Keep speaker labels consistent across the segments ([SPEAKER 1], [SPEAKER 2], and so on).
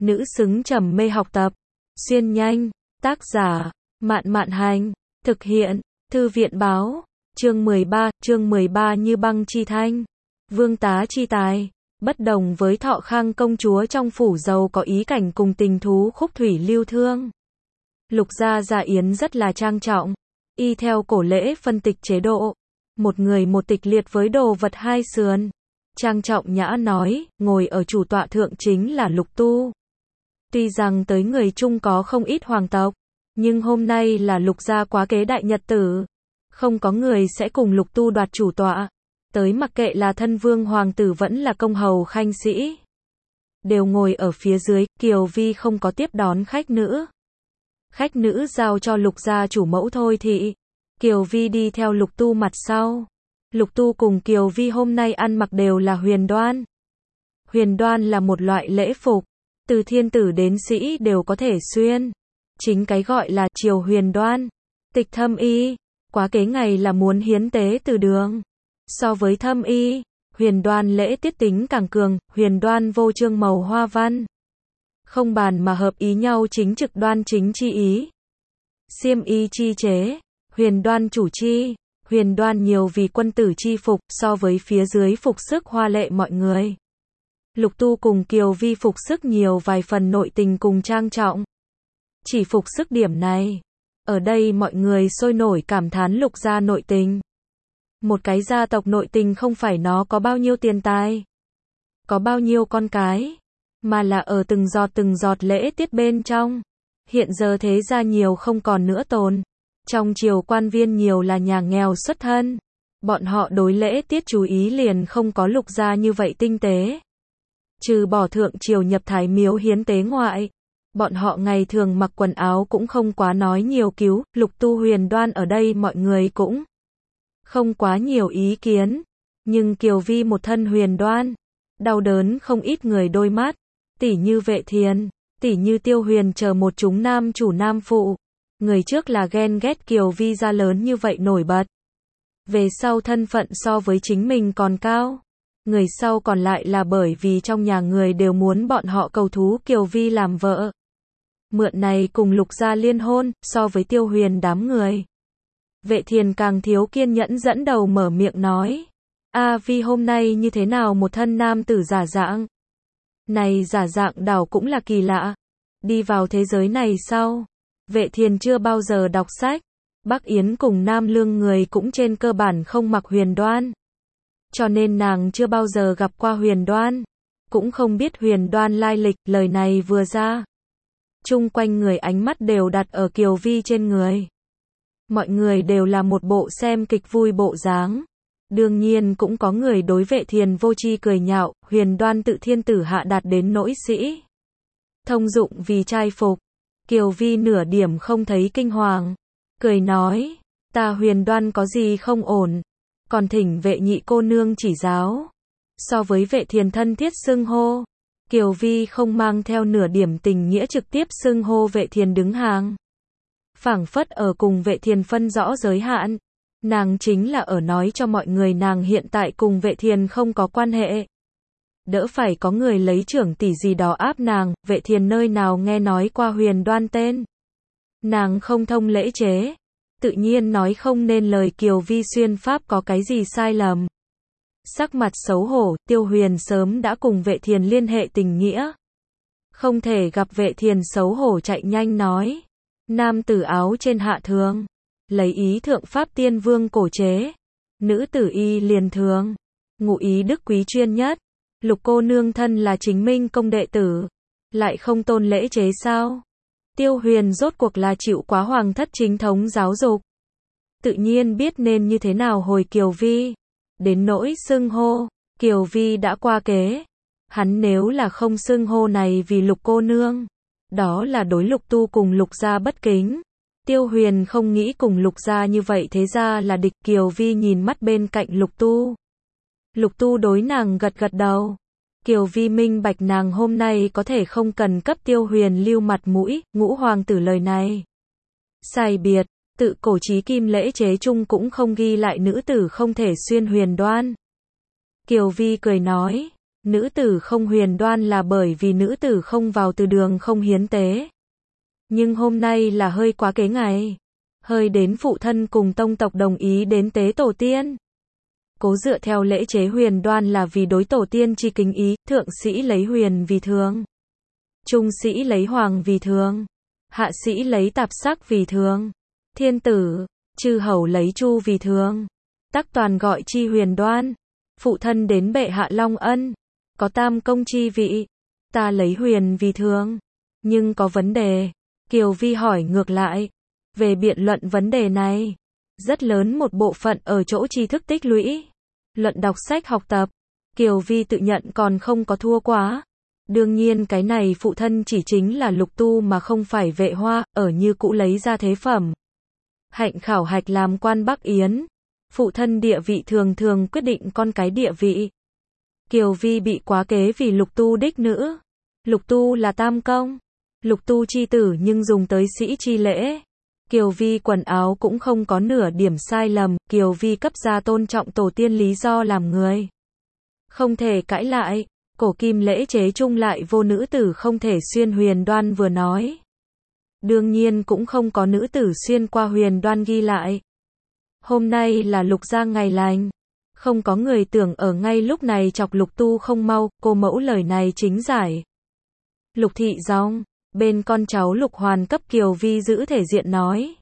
[SPEAKER 1] nữ xứng trầm mê học tập. Xuyên nhanh, tác giả, Mạn Mạn Hành, thực hiện, Thư viện Báo, chương 13 Như băng chi thanh, vương tá chi tài. Bất đồng với Thọ Khang công chúa trong phủ giàu có ý cảnh cùng tình thú khúc thủy lưu thương. Lục gia dạ yến rất là trang trọng, y theo cổ lễ phân tịch chế độ, một người một tịch liệt với đồ vật hai sườn. Trang trọng nhã nói, ngồi ở chủ tọa thượng chính là Lục Tu. Tuy rằng tới người Trung có không ít hoàng tộc, nhưng hôm nay là Lục gia quá kế đại nhật tử, không có người sẽ cùng Lục Tu đoạt chủ tọa. Tới mặc kệ là thân vương hoàng tử vẫn là công hầu khanh sĩ, đều ngồi ở phía dưới. Kiều Vi không có tiếp đón khách nữ. Khách nữ giao cho Lục gia chủ mẫu thôi thị. Kiều Vi đi theo Lục Tu mặt sau. Lục Tu cùng Kiều Vi hôm nay ăn mặc đều là huyền đoan. Huyền đoan là một loại lễ phục, từ thiên tử đến sĩ đều có thể xuyên. Chính cái gọi là triều huyền đoan. Tịch thâm y, quá kế ngày là muốn hiến tế từ đường. So với thâm y, huyền đoan lễ tiết tính càng cường, huyền đoan vô chương màu hoa văn. Không bàn mà hợp ý nhau chính trực đoan chính chi ý. Xiêm y chi chế, huyền đoan chủ chi, huyền đoan nhiều vì quân tử chi phục, so với phía dưới phục sức hoa lệ mọi người. Lục Tu cùng Kiều Vi phục sức nhiều vài phần nội tình cùng trang trọng. Chỉ phục sức điểm này, ở đây mọi người sôi nổi cảm thán Lục gia nội tình. Một cái gia tộc nội tình không phải nó có bao nhiêu tiền tài, có bao nhiêu con cái, mà là ở từng giọt lễ tiết bên trong. Hiện giờ thế gia nhiều không còn nữa tồn. Trong triều quan viên nhiều là nhà nghèo xuất thân. Bọn họ đối lễ tiết chú ý liền không có Lục gia như vậy tinh tế. Trừ bỏ thượng triều nhập thái miếu hiến tế ngoại, bọn họ ngày thường mặc quần áo cũng không quá nói nhiều cứu. Lục Tu huyền đoan ở đây mọi người cũng không quá nhiều ý kiến. Nhưng Kiều Vi một thân huyền đoan, đau đớn không ít người đôi mắt. Tỷ như Vệ Thiền, tỷ như Tiêu Huyền chờ một chúng nam chủ nam phụ. Người trước là ghen ghét Kiều Vi ra lớn như vậy nổi bật. Về sau thân phận so với chính mình còn cao. Người sau còn lại là bởi vì trong nhà người đều muốn bọn họ cầu thú Kiều Vi làm vợ. Mượn này cùng Lục gia liên hôn, so với Tiêu Huyền đám người. Vệ Thiền càng thiếu kiên nhẫn dẫn đầu mở miệng nói. A Vi hôm nay như thế nào một thân nam tử giả dạng? Này giả dạng đảo cũng là kỳ lạ. Đi vào thế giới này sau, Vệ Thiền chưa bao giờ đọc sách. Bắc Yến cùng Nam Lương người cũng trên cơ bản không mặc huyền đoan. Cho nên nàng chưa bao giờ gặp qua huyền đoan. Cũng không biết huyền đoan lai lịch. Lời này vừa ra, chung quanh người ánh mắt đều đặt ở Kiều Vi trên người. Mọi người đều là một bộ xem kịch vui bộ dáng. Đương nhiên cũng có người đối Vệ Thiền vô tri cười nhạo. Huyền đoan tự thiên tử hạ đạt đến nỗi sĩ thông dụng vì trai phục. Kiều Vi nửa điểm không thấy kinh hoàng, cười nói, ta huyền đoan có gì không ổn, còn thỉnh Vệ nhị cô nương chỉ giáo. So với Vệ Thiền thân thiết xưng hô, Kiều Vi không mang theo nửa điểm tình nghĩa trực tiếp xưng hô Vệ Thiền đứng hàng. Phảng phất ở cùng Vệ Thiền phân rõ giới hạn, nàng chính là ở nói cho mọi người nàng hiện tại cùng Vệ Thiền không có quan hệ. Đỡ phải có người lấy trưởng tỷ gì đó áp nàng. Vệ Thiền nơi nào nghe nói qua huyền đoan tên. Nàng không thông lễ chế, tự nhiên nói không nên lời. Kiều Vi xuyên pháp có cái gì sai lầm. Sắc mặt xấu hổ, Tiêu Huyền sớm đã cùng Vệ Thiền liên hệ tình nghĩa. Không thể gặp Vệ Thiền xấu hổ chạy nhanh nói. Nam tử áo trên hạ thường, lấy ý thượng pháp tiên vương cổ chế. Nữ tử y liền thường, ngụ ý đức quý chuyên nhất. Lục cô nương thân là chính minh công đệ tử, lại không tôn lễ chế sao? Tiêu Huyền rốt cuộc là chịu quá hoàng thất chính thống giáo dục, tự nhiên biết nên như thế nào hồi Kiều Vi. Đến nỗi xưng hô, Kiều Vi đã qua kế. Hắn nếu là không xưng hô này vì Lục cô nương, đó là đối Lục Tu cùng Lục gia bất kính. Tiêu Huyền không nghĩ cùng Lục gia như vậy thế ra là địch. Kiều Vi nhìn mắt bên cạnh Lục Tu. Lục Tu đối nàng gật gật đầu. Kiều Vi minh bạch nàng hôm nay có thể không cần cấp Tiêu Huyền lưu mặt mũi. Ngũ hoàng tử lời này sai biệt, tự cổ chí kim lễ chế chung cũng không ghi lại nữ tử không thể xuyên huyền đoan. Kiều Vi cười nói, Nữ tử không huyền đoan là bởi vì nữ tử không vào từ đường không hiến tế. Nhưng hôm nay là hơi quá kế ngày. Hơi đến phụ thân cùng tông tộc đồng ý đến tế tổ tiên. Cố dựa theo lễ chế huyền đoan là vì đối tổ tiên chi kính ý, thượng sĩ lấy huyền vì thường. Trung sĩ lấy hoàng vì thường. Hạ sĩ lấy tạp sắc vì thường. Thiên tử, chư hầu lấy chu vì thường. Tắc toàn gọi chi huyền đoan. Phụ thân đến bệ hạ long ân. Có tam công chi vị. Ta lấy huyền vì thường. Nhưng có vấn đề. Kiều Vi hỏi ngược lại. Về biện luận vấn đề này. Rất lớn một bộ phận ở chỗ tri thức tích lũy. Luận đọc sách học tập. Kiều Vi tự nhận còn không có thua quá. Đương nhiên cái này phụ thân chỉ chính là Lục Tu mà không phải Vệ Hoa, ở như cũ lấy ra thế phẩm. Hạnh khảo hạch làm quan Bắc Yến. Phụ thân địa vị thường thường quyết định con cái địa vị. Kiều Vi bị quá kế vì Lục Tu đích nữ. Lục Tu là tam công. Lục Tu chi tử nhưng dùng tới sĩ chi lễ. Kiều Vi quần áo cũng không có nửa điểm sai lầm. Kiều Vi cấp ra tôn trọng tổ tiên lý do làm người. Không thể cãi lại. Cổ kim lễ chế chung lại vô nữ tử không thể xuyên huyền đoan vừa nói. Đương nhiên cũng không có nữ tử xuyên qua huyền đoan ghi lại. Hôm nay là Lục gia ngày lành. Không có người tưởng ở ngay lúc này chọc Lục Tu không mau, cô mẫu lời này chính giải. Lục thị dòng, bên con cháu Lục Hoàn cấp Kiều Vi giữ thể diện nói.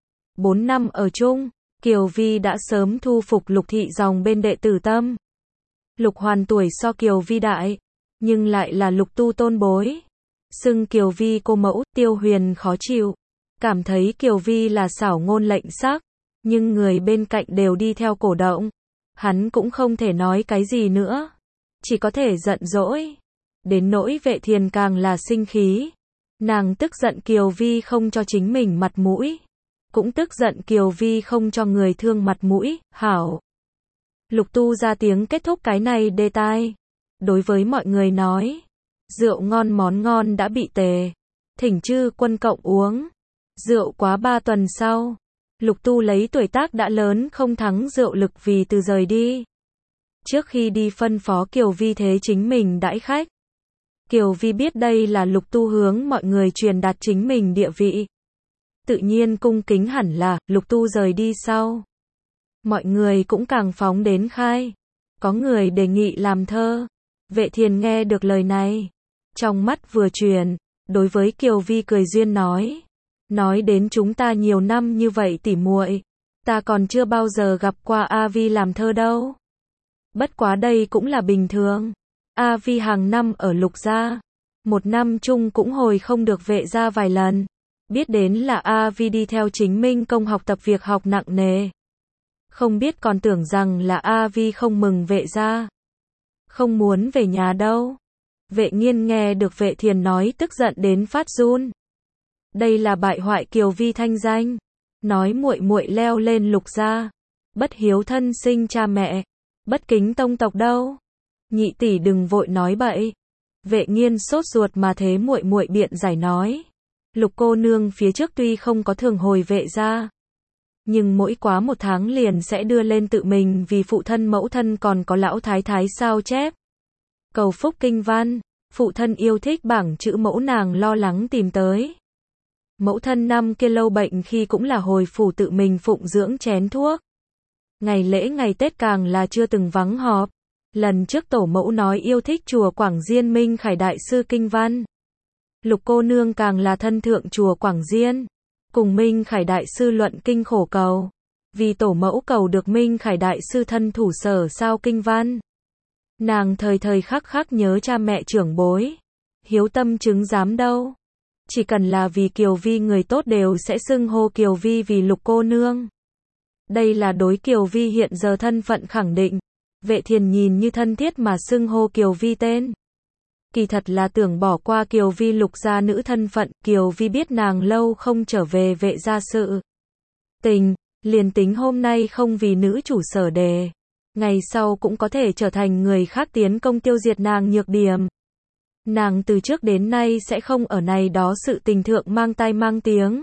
[SPEAKER 1] 4 năm ở chung, Kiều Vi đã sớm thu phục Lục thị dòng bên đệ tử tâm. Lục Hoàn tuổi so Kiều Vi đại, nhưng lại là Lục Tu tôn bối. Xưng Kiều Vi cô mẫu, Tiêu Huyền khó chịu. Cảm thấy Kiều Vi là xảo ngôn lệnh sắc, nhưng người bên cạnh đều đi theo cổ động. Hắn cũng không thể nói cái gì nữa. Chỉ có thể giận dỗi. Đến nỗi Vệ Thiền càng là sinh khí. Nàng tức giận Kiều Vi không cho chính mình mặt mũi. Cũng tức giận Kiều Vi không cho người thương mặt mũi, hảo. Lục Tu ra tiếng kết thúc cái này đề tài. Đối với mọi người nói. Rượu ngon món ngon đã bị tề. Thỉnh chư quân cộng uống. Rượu quá 3 tuần sau. Lục Tu lấy tuổi tác đã lớn không thắng rượu lực vì từ rời đi. Trước khi đi phân phó Kiều Vi thế chính mình đãi khách. Kiều Vi biết đây là Lục Tu hướng mọi người truyền đạt chính mình địa vị. Tự nhiên cung kính hẳn là, Lục Tu rời đi sau. Mọi người cũng càng phóng đến khai. Có người đề nghị làm thơ. Vệ Thiền nghe được lời này. Trong mắt vừa chuyển, đối với Kiều Vi cười duyên nói. Nói đến chúng ta nhiều năm như vậy tỉ muội, ta còn chưa bao giờ gặp qua A Vi làm thơ đâu. Bất quá đây cũng là bình thường. A Vi hàng năm ở Lục gia, một năm chung cũng hồi không được Vệ gia vài lần. Biết đến là A Vi đi theo chính Minh Công học tập việc học nặng nề. Không biết còn tưởng rằng là A Vi không mừng Vệ gia, không muốn về nhà đâu. Vệ Nghiên nghe được Vệ Thiền nói tức giận đến phát run. Đây là bại hoại Kiều Vi thanh danh. Nói muội muội leo lên Lục gia, bất hiếu thân sinh cha mẹ, bất kính tông tộc đâu. Nhị tỷ đừng vội nói bậy. Vệ Nghiên sốt ruột mà thế muội muội biện giải nói. Lục cô nương phía trước tuy không có thường hồi Vệ gia, nhưng mỗi quá 1 tháng liền sẽ đưa lên tự mình vì phụ thân mẫu thân còn có lão thái thái sao chép. Cầu phúc kinh văn, phụ thân yêu thích bảng chữ mẫu nàng lo lắng tìm tới. Mẫu thân năm kia lâu bệnh khi cũng là hồi phủ tự mình phụng dưỡng chén thuốc. Ngày lễ ngày Tết càng là chưa từng vắng họp. Lần trước tổ mẫu nói yêu thích chùa Quảng Diên Minh Khải Đại Sư Kinh Văn. Lục cô nương càng là thân thượng chùa Quảng Diên. Cùng Minh Khải Đại Sư luận kinh khổ cầu. Vì tổ mẫu cầu được Minh Khải Đại Sư thân thủ sở sao Kinh Văn. Nàng thời thời khắc khắc nhớ cha mẹ trưởng bối. Hiếu tâm chứng giám đâu. Chỉ cần là vì Kiều Vi người tốt đều sẽ xưng hô Kiều Vi vì Lục cô nương. Đây là đối Kiều Vi hiện giờ thân phận khẳng định. Vệ Thiền nhìn như thân thiết mà xưng hô Kiều Vi tên. Kỳ thật là tưởng bỏ qua Kiều Vi Lục gia nữ thân phận. Kiều Vi biết nàng lâu không trở về Vệ gia sự tình, liền tính hôm nay không vì nữ chủ sở đề, ngày sau cũng có thể trở thành người khác tiến công tiêu diệt nàng nhược điểm. Nàng từ trước đến nay sẽ không ở này đó sự tình thượng mang tai mang tiếng.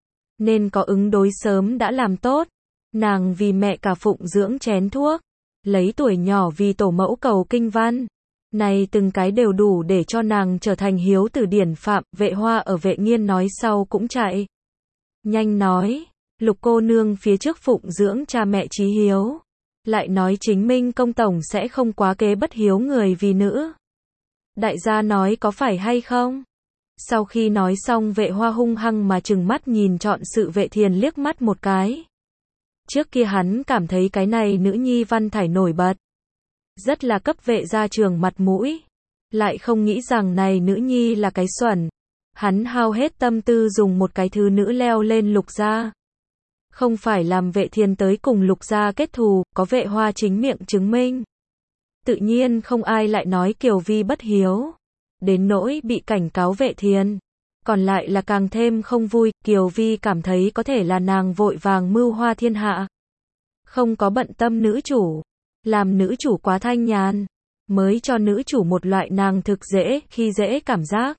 [SPEAKER 1] Nên có ứng đối sớm đã làm tốt. Nàng vì mẹ cả phụng dưỡng chén thuốc. Lấy tuổi nhỏ vì tổ mẫu cầu kinh văn. Này từng cái đều đủ để cho nàng trở thành hiếu tử điển phạm, Vệ Hoa ở Vệ Nghiên nói sau cũng chạy. Nhanh nói, Lục cô nương phía trước phụng dưỡng cha mẹ chí hiếu. Lại nói chính Minh công tổng sẽ không quá kế bất hiếu người vì nữ. Đại gia nói có phải hay không? Sau khi nói xong Vệ Hoa hung hăng mà trừng mắt nhìn Trọn Sự Vệ Thiền liếc mắt một cái. Trước kia hắn cảm thấy cái này nữ nhi văn thải nổi bật. Rất là cấp Vệ gia trường mặt mũi. Lại không nghĩ rằng này nữ nhi là cái xuẩn. Hắn hao hết tâm tư dùng một cái thứ nữ leo lên Lục gia. Không phải làm Vệ Thiền tới cùng Lục gia kết thù, có Vệ Hoa chính miệng chứng minh. Tự nhiên không ai lại nói Kiều Vi bất hiếu. Đến nỗi bị cảnh cáo Vệ Thiền. Còn lại là càng thêm không vui, Kiều Vi cảm thấy có thể là nàng vội vàng mưu hoa thiên hạ. Không có bận tâm nữ chủ. Làm nữ chủ quá thanh nhàn. Mới cho nữ chủ một loại nàng thực dễ, khi dễ cảm giác.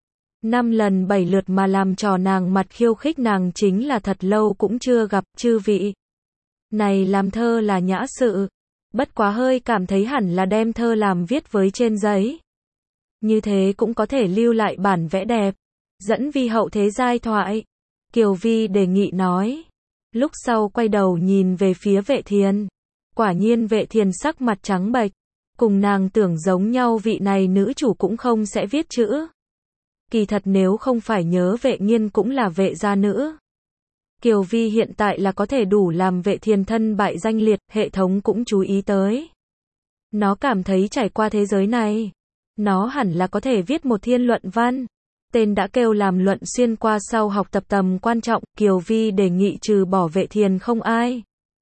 [SPEAKER 1] 5 lần 7 lượt mà làm trò nàng mặt khiêu khích nàng chính là thật lâu cũng chưa gặp, chư vị. Này làm thơ là nhã sự. Bất quá hơi cảm thấy hẳn là đem thơ làm viết với trên giấy. Như thế cũng có thể lưu lại bản vẽ đẹp. Dẫn vi hậu thế giai thoại. Kiều Vi đề nghị nói. Lúc sau quay đầu nhìn về phía Vệ Thiền. Quả nhiên Vệ Thiền sắc mặt trắng bệch. Cùng nàng tưởng giống nhau vị này nữ chủ cũng không sẽ viết chữ. Kỳ thật nếu không phải nhớ Vệ Nghiên cũng là Vệ gia nữ. Kiều Vi hiện tại là có thể đủ làm Vệ Thiền thân bại danh liệt, hệ thống cũng chú ý tới. Nó cảm thấy trải qua thế giới này. Nó hẳn là có thể viết một thiên luận văn. Tên đã kêu làm luận xuyên qua sau học tập tầm quan trọng, Kiều Vi đề nghị trừ bỏ Vệ Thiền không ai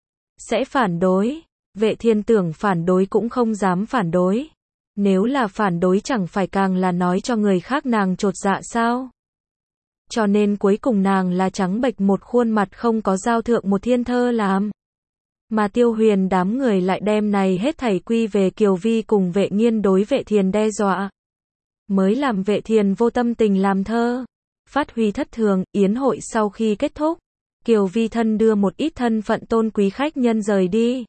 [SPEAKER 1] sẽ phản đối. Vệ Thiền tưởng phản đối cũng không dám phản đối. Nếu là phản đối chẳng phải càng là nói cho người khác nàng chột dạ sao? Cho nên cuối cùng nàng là trắng bệch một khuôn mặt không có giao thượng một thiên thơ làm. Mà Tiêu Huyền đám người lại đem này hết thảy quy về Kiều Vi cùng Vệ Nghiên đối Vệ Thiền đe dọa. Mới làm Vệ Thiền vô tâm tình làm thơ. Phát huy thất thường, yến hội sau khi kết thúc. Kiều Vi thân đưa một ít thân phận tôn quý khách nhân rời đi.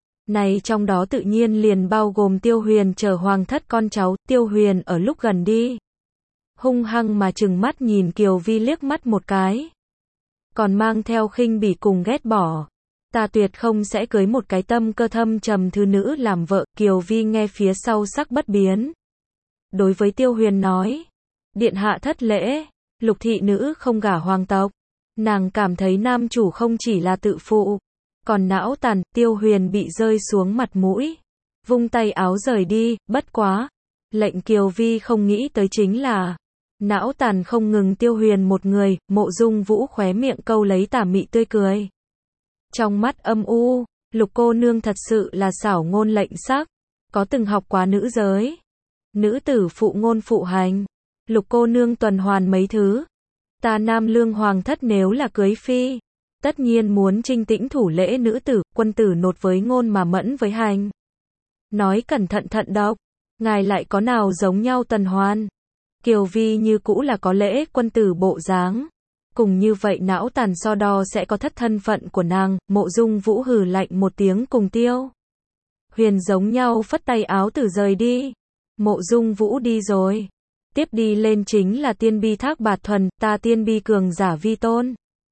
[SPEAKER 1] Này trong đó tự nhiên liền bao gồm Tiêu Huyền chở hoàng thất con cháu, Tiêu Huyền ở lúc gần đi. Hung hăng mà trừng mắt nhìn Kiều Vi liếc mắt một cái. Còn mang theo khinh bỉ cùng ghét bỏ. Ta tuyệt không sẽ cưới một cái tâm cơ thâm trầm thứ nữ làm vợ, Kiều Vi nghe phía sau sắc bất biến. Đối với Tiêu Huyền nói. Điện hạ thất lễ, Lục thị nữ không gả hoàng tộc. Nàng cảm thấy nam chủ không chỉ là tự phụ. Còn não tàn, Tiêu Huyền bị rơi xuống mặt mũi. Vung tay áo rời đi, bất quá. Lệnh Kiều Vi không nghĩ tới chính là. Não tàn không ngừng Tiêu Huyền một người, Mộ Dung Vũ khóe miệng câu lấy tà mị tươi cười. Trong mắt âm u, Lục cô nương thật sự là xảo ngôn lệnh sắc. Có từng học quá nữ giới. Nữ tử phụ ngôn phụ hành. Lục cô nương tuần hoàn mấy thứ. Ta nam lương hoàng thất nếu là cưới phi. Tất nhiên muốn trinh tĩnh thủ lễ nữ tử, quân tử nột với ngôn mà mẫn với hành. Nói cẩn thận thận độc. Ngài lại có nào giống nhau tần hoan. Kiều Vi như cũ là có lễ quân tử bộ dáng. Cùng như vậy não tàn so đo sẽ có thất thân phận của nàng. Mộ Dung Vũ hừ lạnh một tiếng cùng Tiêu Huyền giống nhau phất tay áo tử rời đi. Mộ Dung Vũ đi rồi. Tiếp đi lên chính là Tiên Bi Thác Bạt Thuần, ta Tiên Bi cường giả vi tôn.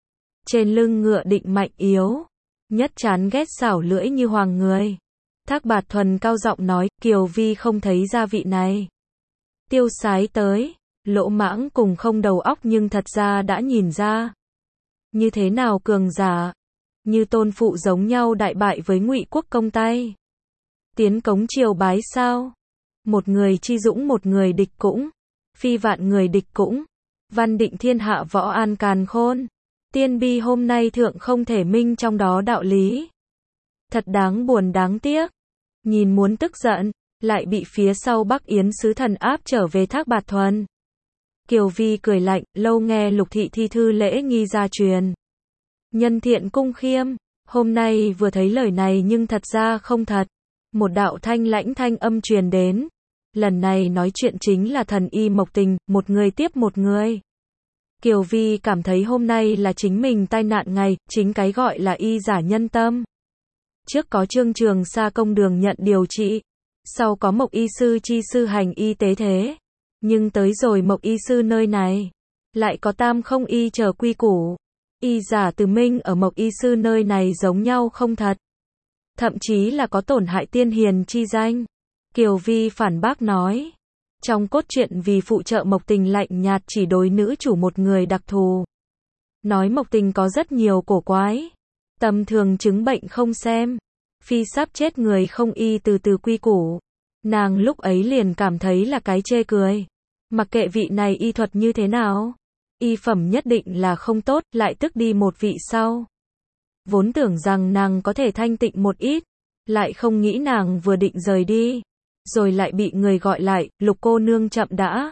[SPEAKER 1] Trên lưng ngựa định mạnh yếu. Nhất chán ghét xảo lưỡi như hoàng người. Thác Bạt Thuần cao giọng nói, Kiều Vi không thấy gia vị này. Tiêu Sái tới. Lỗ mãng cùng không đầu óc nhưng thật ra đã nhìn ra. Như thế nào cường giả? Như tôn phụ giống nhau đại bại với Ngụy Quốc công tay. Tiến cống triều bái sao? Một người chi dũng một người địch cũng. Phi vạn người địch cũng. Văn định thiên hạ võ an càn khôn. Tiên Bi hôm nay thượng không thể minh trong đó đạo lý. Thật đáng buồn đáng tiếc. Nhìn muốn tức giận, lại bị phía sau Bắc Yến sứ thần áp trở về Thác Bạt Thuần. Kiều Vi cười lạnh, lâu nghe Lục thị thi thư lễ nghi gia truyền. Nhân thiện cung khiêm, hôm nay vừa thấy lời này nhưng thật ra không thật. Một đạo thanh lãnh thanh âm truyền đến. Lần này nói chuyện chính là thần y Mộc Tình, một người tiếp một người. Kiều Vi cảm thấy hôm nay là chính mình tai nạn ngày, chính cái gọi là y giả nhân tâm. Trước có Trương Trường Sa công đường nhận điều trị. Sau có Mộc y sư chi sư hành y tế thế. Nhưng tới rồi Mộc y sư nơi này, lại có tam không y chờ quy củ. Y giả từ minh ở Mộc y sư nơi này giống nhau không thật. Thậm chí là có tổn hại tiên hiền chi danh. Kiều Vi phản bác nói. Trong cốt truyện vì phụ trợ Mộc Tình lạnh nhạt chỉ đối nữ chủ một người đặc thù. Nói Mộc Tình có rất nhiều cổ quái. Tầm thường chứng bệnh không xem. Phi sắp chết người không y từ từ quy củ. Nàng lúc ấy liền cảm thấy là cái chê cười. Mặc kệ vị này y thuật như thế nào. Y phẩm nhất định là không tốt, lại tức đi một vị sau. Vốn tưởng rằng nàng có thể thanh tịnh một ít. Lại không nghĩ nàng vừa định rời đi. Rồi lại bị người gọi lại, Lục cô nương chậm đã.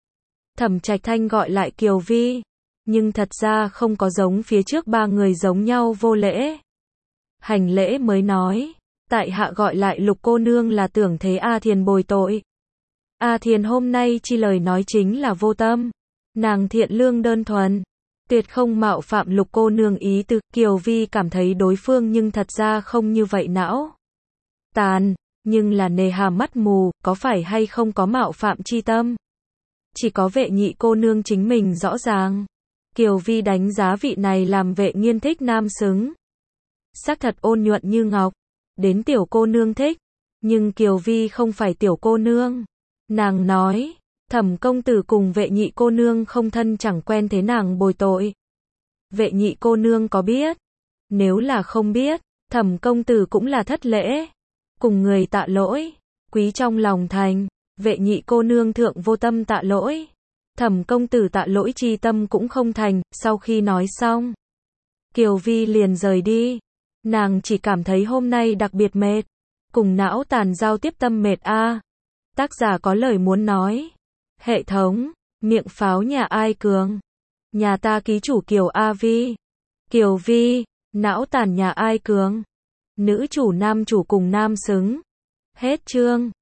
[SPEAKER 1] Thẩm Trạch Thanh gọi lại Kiều Vi. Nhưng thật ra không có giống phía trước ba người giống nhau vô lễ. Hành lễ mới nói. Tại hạ gọi lại Lục cô nương là tưởng thế A Thiền bồi tội. A Thiền hôm nay chi lời nói chính là vô tâm. Nàng thiện lương đơn thuần. Tuyệt không mạo phạm Lục cô nương ý tứ. Kiều Vi cảm thấy đối phương nhưng thật ra không như vậy não tàn. Nhưng là nề hà mắt mù, có phải hay không có mạo phạm chi tâm. Chỉ có Vệ Nhị cô nương chính mình rõ ràng. Kiều Vi đánh giá vị này làm Vệ Nghiên thích nam xứng. Sắc thật ôn nhuận như ngọc. Đến tiểu cô nương thích. Nhưng Kiều Vi không phải tiểu cô nương. Nàng nói, Thẩm công tử cùng Vệ Nhị cô nương không thân chẳng quen thế nàng bồi tội. Vệ Nhị cô nương có biết? Nếu là không biết, Thẩm công tử cũng là thất lễ. Cùng người tạ lỗi. Quý trong lòng thành. Vệ Nhị cô nương thượng vô tâm tạ lỗi. Thẩm công tử tạ lỗi chi tâm cũng không thành. Sau khi nói xong, Kiều Vi liền rời đi. Nàng chỉ cảm thấy hôm nay đặc biệt mệt. Cùng não tàn giao tiếp tâm mệt a. Tác giả có lời muốn nói. Hệ thống, miệng pháo nhà ai cường? Nhà ta ký chủ Kiều A Vi. Kiều Vi, não tàn nhà ai cường? Nữ chủ nam chủ cùng nam xứng. Hết chương.